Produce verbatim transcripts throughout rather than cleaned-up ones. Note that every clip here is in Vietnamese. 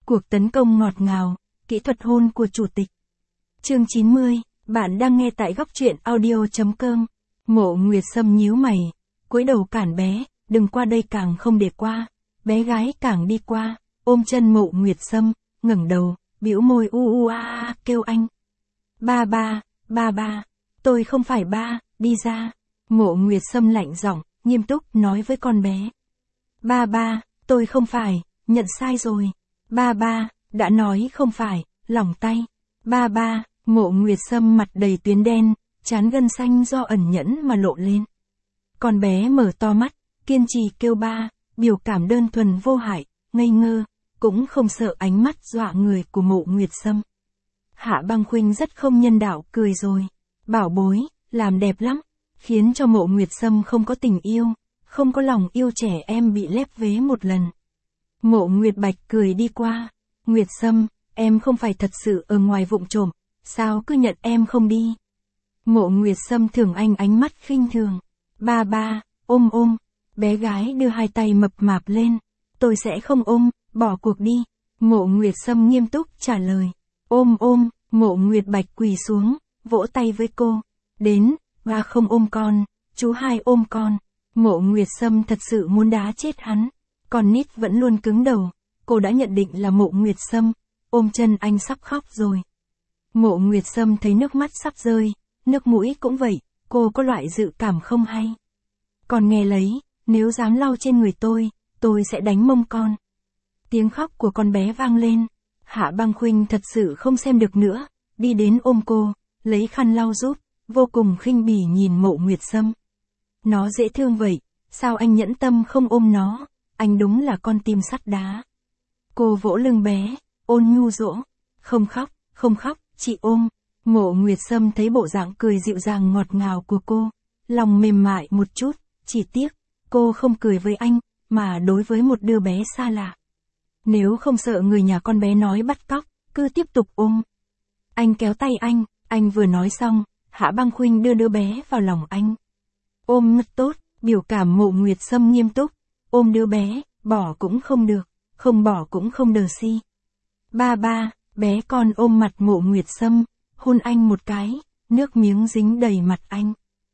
Cuộc tấn công ngọt ngào, kỹ thuật hôn của chủ tịch. Chương chín mươi, bạn đang nghe tại góc truyện audio chấm com. Mộ Nguyệt Sâm nhíu mày, cúi đầu cản bé, đừng qua đây, càng không để qua. Bé gái càng đi qua, ôm chân Mộ Nguyệt Sâm, ngẩng đầu, bĩu môi u u a a kêu anh. Ba ba, ba ba, tôi không phải ba, đi ra. Mộ Nguyệt Sâm lạnh giọng, nghiêm túc nói với con bé. Ba ba, tôi không phải, nhận sai rồi. Ba ba, đã nói không phải, lỏng tay. Ba ba, Mộ Nguyệt Sâm mặt đầy tuyến đen, trán gân xanh do ẩn nhẫn mà lộ lên. Con bé mở to mắt, kiên trì kêu ba, biểu cảm đơn thuần vô hại, ngây ngơ, cũng không sợ ánh mắt dọa người của Mộ Nguyệt Sâm. Hạ Băng Khuynh rất không nhân đạo cười rồi. Bảo bối, làm đẹp lắm, khiến cho Mộ Nguyệt Sâm không có tình yêu, không có lòng yêu trẻ em bị lép vế một lần. Mộ Nguyệt Bạch cười đi qua. Nguyệt Sâm, em không phải thật sự ở ngoài vụng trộm, sao cứ nhận em không đi? Mộ Nguyệt Sâm thưởng anh ánh mắt khinh thường. Ba ba, ôm ôm. Bé gái đưa hai tay mập mạp lên. Tôi sẽ không ôm, bỏ cuộc đi. Mộ Nguyệt Sâm nghiêm túc trả lời. Ôm ôm. Mộ Nguyệt Bạch quỳ xuống, vỗ tay với cô. Đến, ba không ôm con, chú hai ôm con. Mộ Nguyệt Sâm thật sự muốn đá chết hắn. Còn nít vẫn luôn cứng đầu. Cô đã nhận định là Mộ Nguyệt Sâm. Ôm chân anh sắp khóc rồi. Mộ Nguyệt Sâm thấy nước mắt sắp rơi. Nước mũi cũng vậy. Cô có loại dự cảm không hay. Còn nghe lấy, nếu dám lau trên người tôi, tôi sẽ đánh mông con. Tiếng khóc của con bé vang lên. Hạ Băng Khuynh thật sự không xem được nữa. Đi đến ôm cô, lấy khăn lau giúp, vô cùng khinh bỉ nhìn Mộ Nguyệt Sâm. Nó dễ thương vậy, sao anh nhẫn tâm không ôm nó? Anh đúng là con tim sắt đá. Cô vỗ lưng bé, ôn nhu dỗ. Không khóc, không khóc, chị ôm. Mộ Nguyệt Sâm thấy bộ dạng cười dịu dàng ngọt ngào của cô, lòng mềm mại một chút, chỉ tiếc, cô không cười với anh, mà đối với một đứa bé xa lạ. Nếu không sợ người nhà con bé nói bắt cóc, cứ tiếp tục ôm. Anh kéo tay anh, anh vừa nói xong, Hạ Băng Khuynh đưa đứa bé vào lòng anh. Ôm ngất tốt, biểu cảm Mộ Nguyệt Sâm nghiêm túc, ôm đứa bé, bỏ cũng không được, không bỏ cũng không đờ si. Ba ba, bé con ôm mặt Mộ Nguyệt Sâm, hôn anh một cái, nước miếng dính đầy mặt anh.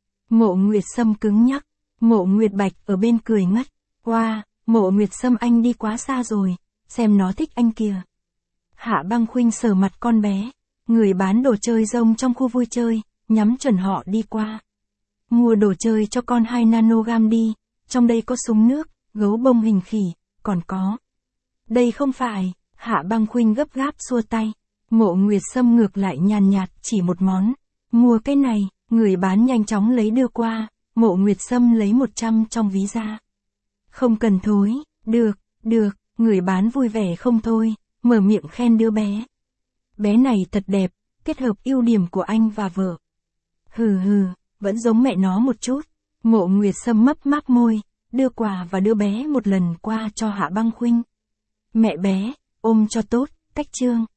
Mộ Nguyệt Sâm cứng nhắc, Mộ Nguyệt Bạch ở bên cười ngất. Wow, Mộ Nguyệt Sâm anh đi quá xa rồi, xem nó thích anh kìa. Hạ Băng Khuynh sờ mặt con bé, người bán đồ chơi rông trong khu vui chơi, nhắm chuẩn họ đi qua. Mua đồ chơi cho con hai nanogam đi, trong đây có súng nước, gấu bông hình khỉ, còn có. Đây không phải, Hạ Băng Khuynh gấp gáp xua tay. Mộ Nguyệt Sâm ngược lại nhàn nhạt chỉ một món. Mua cái này, người bán nhanh chóng lấy đưa qua, Mộ Nguyệt Sâm lấy một trăm trong ví ra. Không cần thối, được, được, người bán vui vẻ không thôi, mở miệng khen đứa bé. Bé này thật đẹp, kết hợp ưu điểm của anh và vợ. Hừ hừ, vẫn giống mẹ nó một chút. Mộ Nguyệt Sâm mấp máp môi, đưa quà và đưa bé một lần qua cho Hạ Băng Khuynh. Mẹ bé, ôm cho tốt, cách chương.